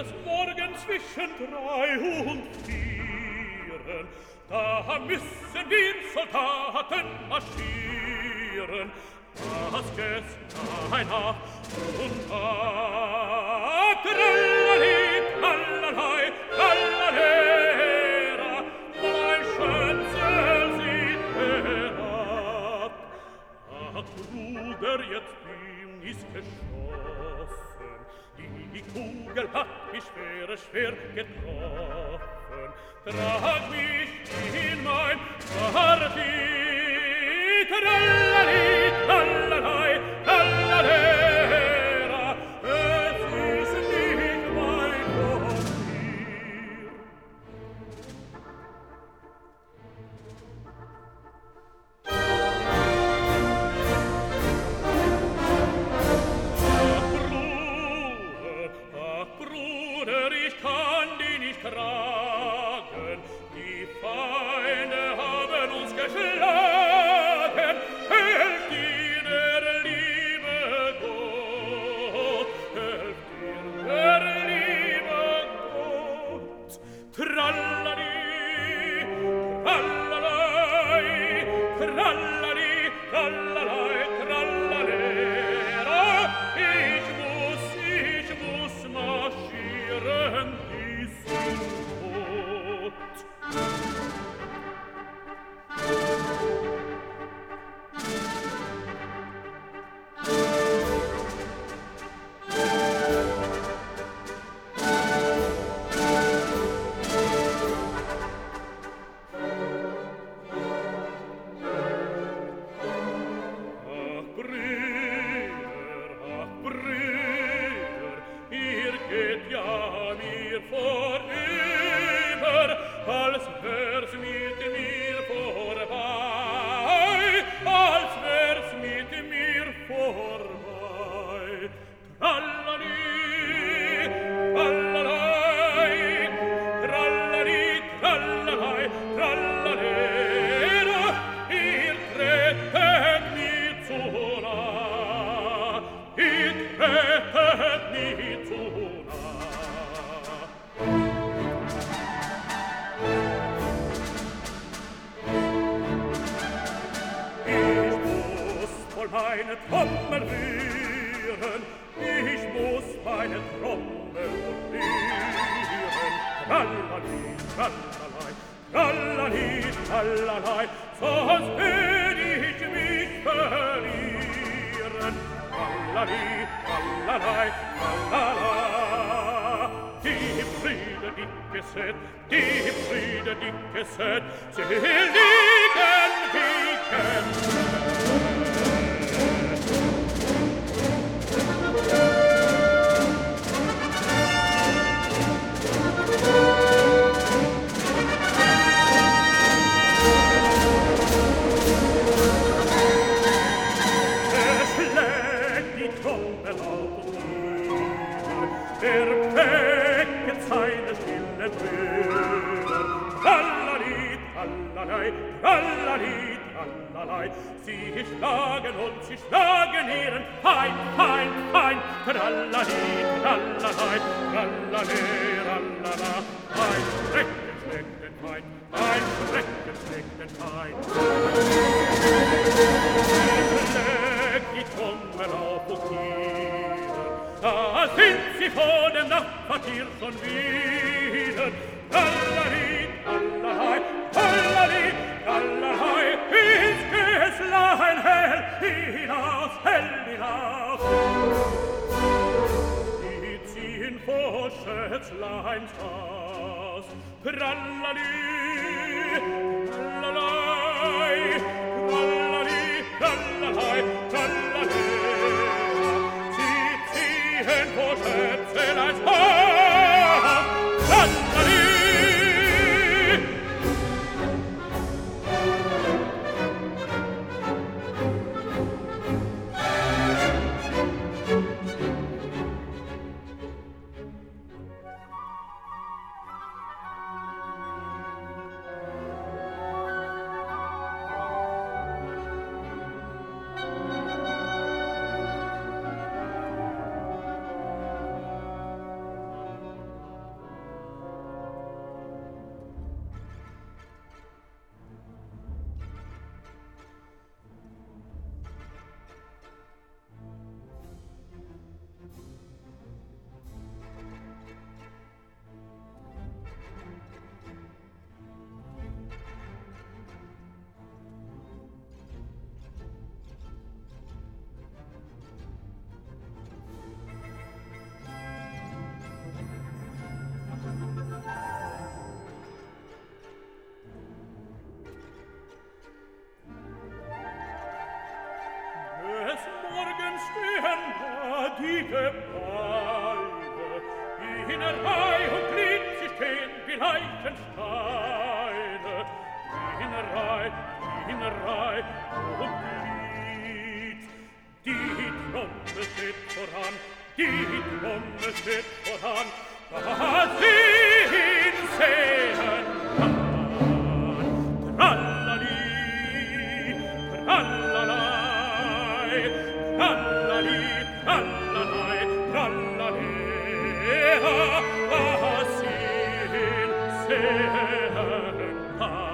des Morgens zwischen 3 und 4, da müssen wir Soldaten marschieren. Das Gästlein ab und ab, trallali, trallalei, trallalera, mein Schätzel sieht herab. Ach, Bruder, jetzt bin ich's geschossen, die Kugel hat mich schwer getroffen. Trag mich in mein Parti, trallali, trallalei, trallalera, es ist nicht weit von hier. Ach Bruder, ich kann die nicht tragen, die Feinde haben uns geschlagen. Helft dir der liebe Gott, helft dir der liebe Gott. Trallali, trallalei, trallali, trallalei, trallalera, ich muss marschieren bis zum Tod. Ach Brüder, ihr geht ja mir vorüber, als wär's mit mir vorbei, als wär's mit mir vorbei. Trallali, trallalei, trallali, trallalei, trallalera, ihr tretet mir zu nah, ihr tretet mir zu nah. Ich muss voll meine Trommel rühren, ich muss meine Trommel rühren. Trallali, trallalei, trallali, trallalei, sonst würd ich mich verlieren. Trallali, trallalei, trallala. Die Brüder Dickeset, die Brüder Dickeset, sie liegen wie Kämpfe. Der wecket seine stille Brüder. Trallali, trallalei, trallali, trallalei. Sie schlagen und sie schlagen ihren Feind, Feind, Feind. Trallali, trallalei, trallali, trallala. Ein Schrecken schlägt den Feind, ein Schrecken schlägt den Feind. Schlägt die Trommel auf und nieder, da sind sie vor dem Nachtquartier schon wieder. Trallali, trallalei, trallali, trallalei, ins Gäslein hell hinaus, hell hinaus. Die ziehen vor Schätzleins Haus. Trallali, trallalei, trallali, trallalei, trallalei. Vor Schätzleins Haus, trallali. Walde, in Reih und Glied, sie stehen wie Leichensteine. In Reih und Glied. Die Trommel steht voran, die Trommel steht voran, da sie ihn sehen kann. Trallali, trallalai, trallali, trallalai, trallali, da sie ihn sehen kann.